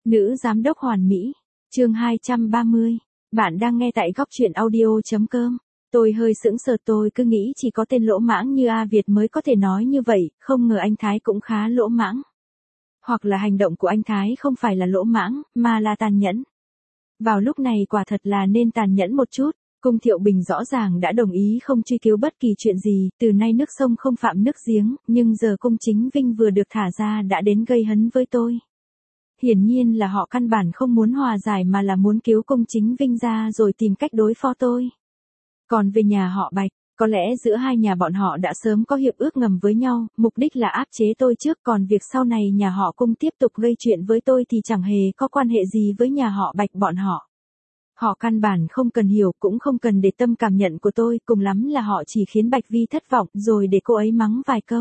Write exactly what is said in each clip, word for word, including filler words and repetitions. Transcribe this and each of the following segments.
Nữ giám đốc hoàn mỹ. Chương hai trăm ba mươi. Bạn đang nghe tại góc truyện audio.com. Tôi hơi sững sờ, tôi cứ nghĩ chỉ có tên lỗ mãng như A Việt mới có thể nói như vậy, không ngờ anh Thái cũng khá lỗ mãng. Hoặc là hành động của anh Thái không phải là lỗ mãng, mà là tàn nhẫn. Vào lúc này quả thật là nên tàn nhẫn một chút. Cung Thiệu Bình rõ ràng đã đồng ý không truy cứu bất kỳ chuyện gì, từ nay nước sông không phạm nước giếng, nhưng giờ Cung Chính Vinh vừa được thả ra đã đến gây hấn với tôi. Hiển nhiên là họ căn bản không muốn hòa giải mà là muốn cứu Cung Chính Vinh ra rồi tìm cách đối phó tôi. Còn về nhà họ Bạch, có lẽ giữa hai nhà bọn họ đã sớm có hiệp ước ngầm với nhau, mục đích là áp chế tôi trước, còn việc sau này nhà họ Cung tiếp tục gây chuyện với tôi thì chẳng hề có quan hệ gì với nhà họ Bạch bọn họ. Họ căn bản không cần hiểu, cũng không cần để tâm cảm nhận của tôi, cùng lắm là họ chỉ khiến Bạch Vi thất vọng rồi để cô ấy mắng vài câu.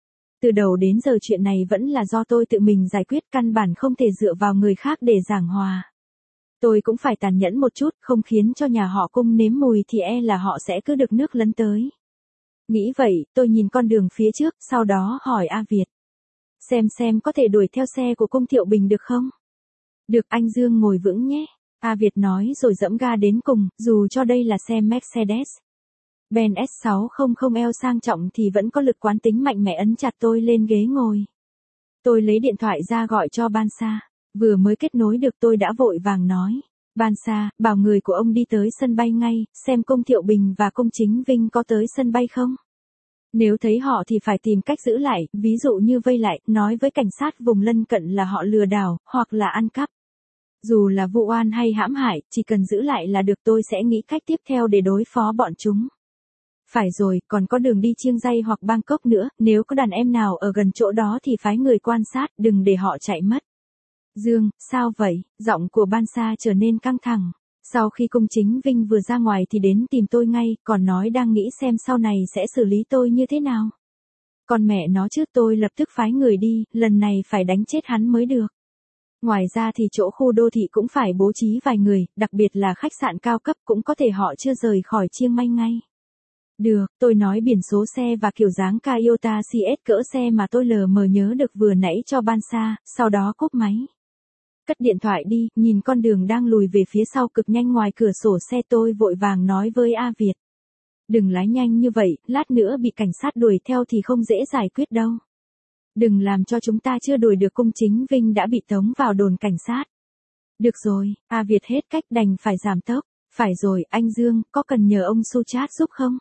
Từ đầu đến giờ chuyện này vẫn là do tôi tự mình giải quyết, căn bản không thể dựa vào người khác để giảng hòa. Tôi cũng phải tàn nhẫn một chút, không khiến cho nhà họ Cung nếm mùi thì e là họ sẽ cứ được nước lấn tới. Nghĩ vậy, tôi nhìn con đường phía trước, sau đó hỏi A Việt. Xem xem có thể đuổi theo xe của Cung Thiệu Bình được không? Được, anh Dương ngồi vững nhé. A Việt nói rồi dẫm ga đến cùng, dù cho đây là xe Mercedes Benz S sáu trăm L sang trọng thì vẫn có lực quán tính mạnh mẽ ấn chặt tôi lên ghế ngồi. Tôi lấy điện thoại ra gọi cho Ban Sa. Vừa mới kết nối được tôi đã vội vàng nói. Ban Sa, bảo người của ông đi tới sân bay ngay, xem Cung Thiệu Bình và Cung Chính Vinh có tới sân bay không. Nếu thấy họ thì phải tìm cách giữ lại, ví dụ như vây lại, nói với cảnh sát vùng lân cận là họ lừa đảo, hoặc là ăn cắp. Dù là vụ oan hay hãm hại, chỉ cần giữ lại là được, tôi sẽ nghĩ cách tiếp theo để đối phó bọn chúng. Phải rồi, còn có đường đi Chiang Rai hoặc Bangkok nữa, nếu có đàn em nào ở gần chỗ đó thì phái người quan sát, đừng để họ chạy mất. Dương, sao vậy? Giọng của Ban Sa trở nên căng thẳng. Sau khi Cung Chính Vinh vừa ra ngoài thì đến tìm tôi ngay, còn nói đang nghĩ xem sau này sẽ xử lý tôi như thế nào. Còn mẹ nó chứ, tôi lập tức phái người đi, lần này phải đánh chết hắn mới được. Ngoài ra thì chỗ khu đô thị cũng phải bố trí vài người, đặc biệt là khách sạn cao cấp, cũng có thể họ chưa rời khỏi Chiang Mai ngay. Được, tôi nói biển số xe và kiểu dáng Toyota xê ét cỡ xe mà tôi lờ mờ nhớ được vừa nãy cho Ban Sa, sau đó cúp máy. Cất điện thoại đi, nhìn con đường đang lùi về phía sau cực nhanh ngoài cửa sổ xe, tôi vội vàng nói với A Việt. Đừng lái nhanh như vậy, lát nữa bị cảnh sát đuổi theo thì không dễ giải quyết đâu. Đừng làm cho chúng ta chưa đuổi được Cung Chính Vinh đã bị tống vào đồn cảnh sát. Được rồi, A Việt hết cách đành phải giảm tốc. Phải rồi, anh Dương, có cần nhờ ông Suchat giúp không?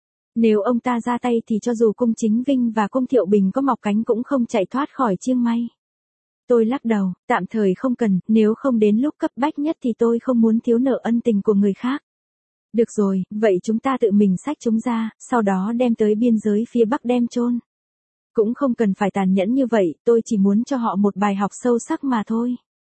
Nếu ông ta ra tay thì cho dù Cung Chính Vinh và Cung Thiệu Bình có mọc cánh cũng không chạy thoát khỏi Chiang Mai. Tôi lắc đầu, tạm thời không cần, nếu không đến lúc cấp bách nhất thì tôi không muốn thiếu nợ ân tình của người khác. Được rồi, vậy chúng ta tự mình xách chúng ra, sau đó đem tới biên giới phía Bắc đem chôn. Cũng không cần phải tàn nhẫn như vậy, tôi chỉ muốn cho họ một bài học sâu sắc mà thôi.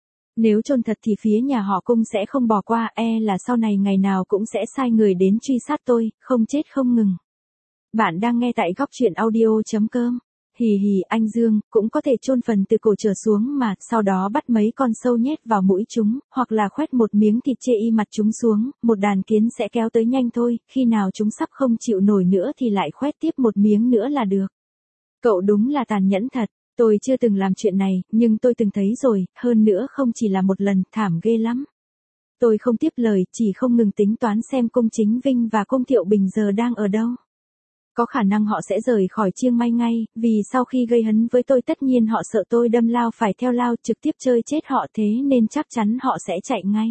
Nếu chôn thật thì phía nhà họ Cung sẽ không bỏ qua, e là sau này ngày nào cũng sẽ sai người đến truy sát tôi, không chết không ngừng. Bạn đang nghe tại góc truyện audio.com. Hì hì, anh Dương, cũng có thể chôn phần từ cổ trở xuống mà, sau đó bắt mấy con sâu nhét vào mũi chúng, hoặc là khoét một miếng thịt chê y mặt chúng xuống, một đàn kiến sẽ kéo tới nhanh thôi, khi nào chúng sắp không chịu nổi nữa thì lại khoét tiếp một miếng nữa là được. Cậu đúng là tàn nhẫn thật, tôi chưa từng làm chuyện này, nhưng tôi từng thấy rồi, hơn nữa không chỉ là một lần, thảm ghê lắm. Tôi không tiếp lời, chỉ không ngừng tính toán xem Cung Chính Vinh và Cung Thiệu Bình giờ đang ở đâu. Có khả năng họ sẽ rời khỏi Chiang Mai ngay, vì sau khi gây hấn với tôi tất nhiên họ sợ tôi đâm lao phải theo lao trực tiếp chơi chết họ, thế nên chắc chắn họ sẽ chạy ngay.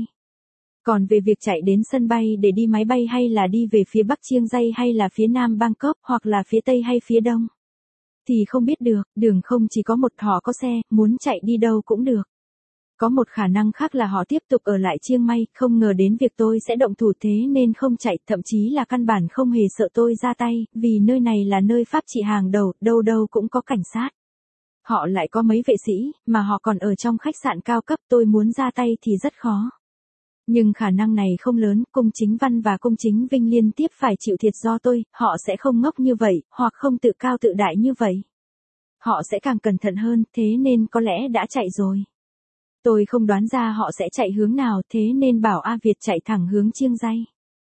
Còn về việc chạy đến sân bay để đi máy bay hay là đi về phía Bắc Chiang Rai hay là phía Nam Bangkok hoặc là phía Tây hay phía Đông thì không biết được, đường không chỉ có một, họ có xe, muốn chạy đi đâu cũng được. Có một khả năng khác là họ tiếp tục ở lại Chiang Mai, không ngờ đến việc tôi sẽ động thủ thế nên không chạy, thậm chí là căn bản không hề sợ tôi ra tay, vì nơi này là nơi pháp trị hàng đầu, đâu đâu cũng có cảnh sát. Họ lại có mấy vệ sĩ, mà họ còn ở trong khách sạn cao cấp, tôi muốn ra tay thì rất khó. Nhưng khả năng này không lớn, Cung Chính Văn và Cung Chính Vinh liên tiếp phải chịu thiệt do tôi, họ sẽ không ngốc như vậy, hoặc không tự cao tự đại như vậy. Họ sẽ càng cẩn thận hơn, thế nên có lẽ đã chạy rồi. Tôi không đoán ra họ sẽ chạy hướng nào, thế nên bảo A Việt chạy thẳng hướng Chiang Rai.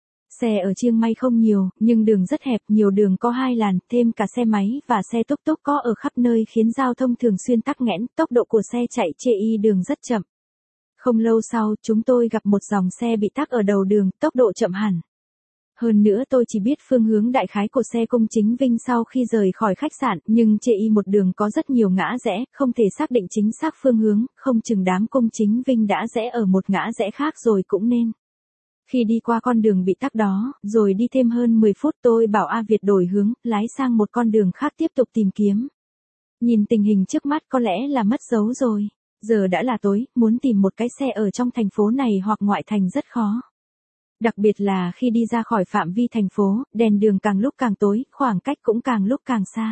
Xe ở Chiang Mai không nhiều, nhưng đường rất hẹp, nhiều đường có hai làn, thêm cả xe máy và xe túc túc có ở khắp nơi khiến giao thông thường xuyên tắc nghẽn, tốc độ của xe chạy chê y đường rất chậm. Không lâu sau, chúng tôi gặp một dòng xe bị tắc ở đầu đường, tốc độ chậm hẳn. Hơn nữa tôi chỉ biết phương hướng đại khái của xe Công Chính Vinh sau khi rời khỏi khách sạn, nhưng chê y một đường có rất nhiều ngã rẽ, không thể xác định chính xác phương hướng, không chừng đám Công Chính Vinh đã rẽ ở một ngã rẽ khác rồi cũng nên. Khi đi qua con đường bị tắc đó, rồi đi thêm hơn mười phút tôi bảo A Việt đổi hướng, lái sang một con đường khác tiếp tục tìm kiếm. Nhìn tình hình trước mắt có lẽ là mất dấu rồi. Giờ đã là tối, muốn tìm một cái xe ở trong thành phố này hoặc ngoại thành rất khó. Đặc biệt là khi đi ra khỏi phạm vi thành phố, đèn đường càng lúc càng tối, khoảng cách cũng càng lúc càng xa.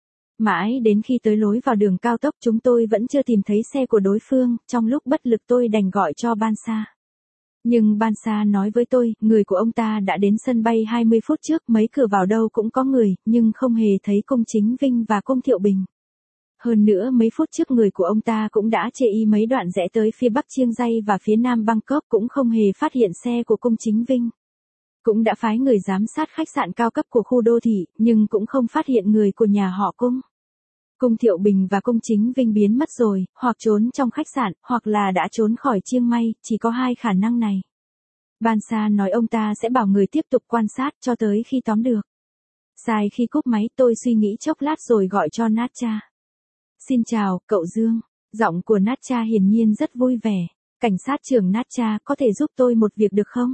Mãi đến khi tới lối vào đường cao tốc chúng tôi vẫn chưa tìm thấy xe của đối phương, trong lúc bất lực tôi đành gọi cho Ban Sa. Nhưng Ban Sa nói với tôi, người của ông ta đã đến sân bay hai mươi phút trước, mấy cửa vào đâu cũng có người, nhưng không hề thấy Công Chính Vinh và Công Thiệu Bình. Hơn nữa mấy phút trước người của ông ta cũng đã chê y mấy đoạn rẽ tới phía bắc Chiang Rai và phía nam Bangkok cũng không hề phát hiện xe của Công Chính Vinh. Cũng đã phái người giám sát khách sạn cao cấp của khu đô thị, nhưng cũng không phát hiện người của nhà họ Cung. Công Thiệu Bình và Công Chính Vinh biến mất rồi, hoặc trốn trong khách sạn, hoặc là đã trốn khỏi Chiang Mai, chỉ có hai khả năng này. Ban Sa nói ông ta sẽ bảo người tiếp tục quan sát cho tới khi tóm được. Sai khi cúp máy tôi suy nghĩ chốc lát rồi gọi cho Natcha. Xin chào, cậu Dương. Giọng của Natcha hiển nhiên rất vui vẻ. Cảnh sát trưởng Natcha, có thể giúp tôi một việc được không?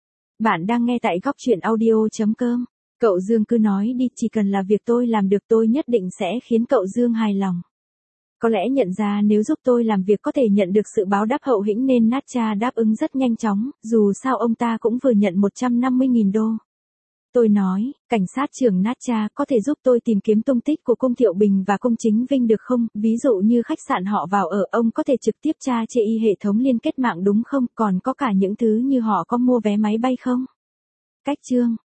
Bạn đang nghe tại góc truyện audio chấm com. Cậu Dương cứ nói đi, chỉ cần là việc tôi làm được tôi nhất định sẽ khiến cậu Dương hài lòng. Có lẽ nhận ra nếu giúp tôi làm việc có thể nhận được sự báo đáp hậu hĩnh nên Natcha đáp ứng rất nhanh chóng, dù sao ông ta cũng vừa nhận một trăm năm mươi nghìn đô. Tôi nói, cảnh sát trưởng Natcha có thể giúp tôi tìm kiếm tung tích của Công Thiệu Bình và Công Chính Vinh được không? Ví dụ như khách sạn họ vào ở, ông có thể trực tiếp tra chê y hệ thống liên kết mạng đúng không? Còn có cả những thứ như họ có mua vé máy bay không? Cách chương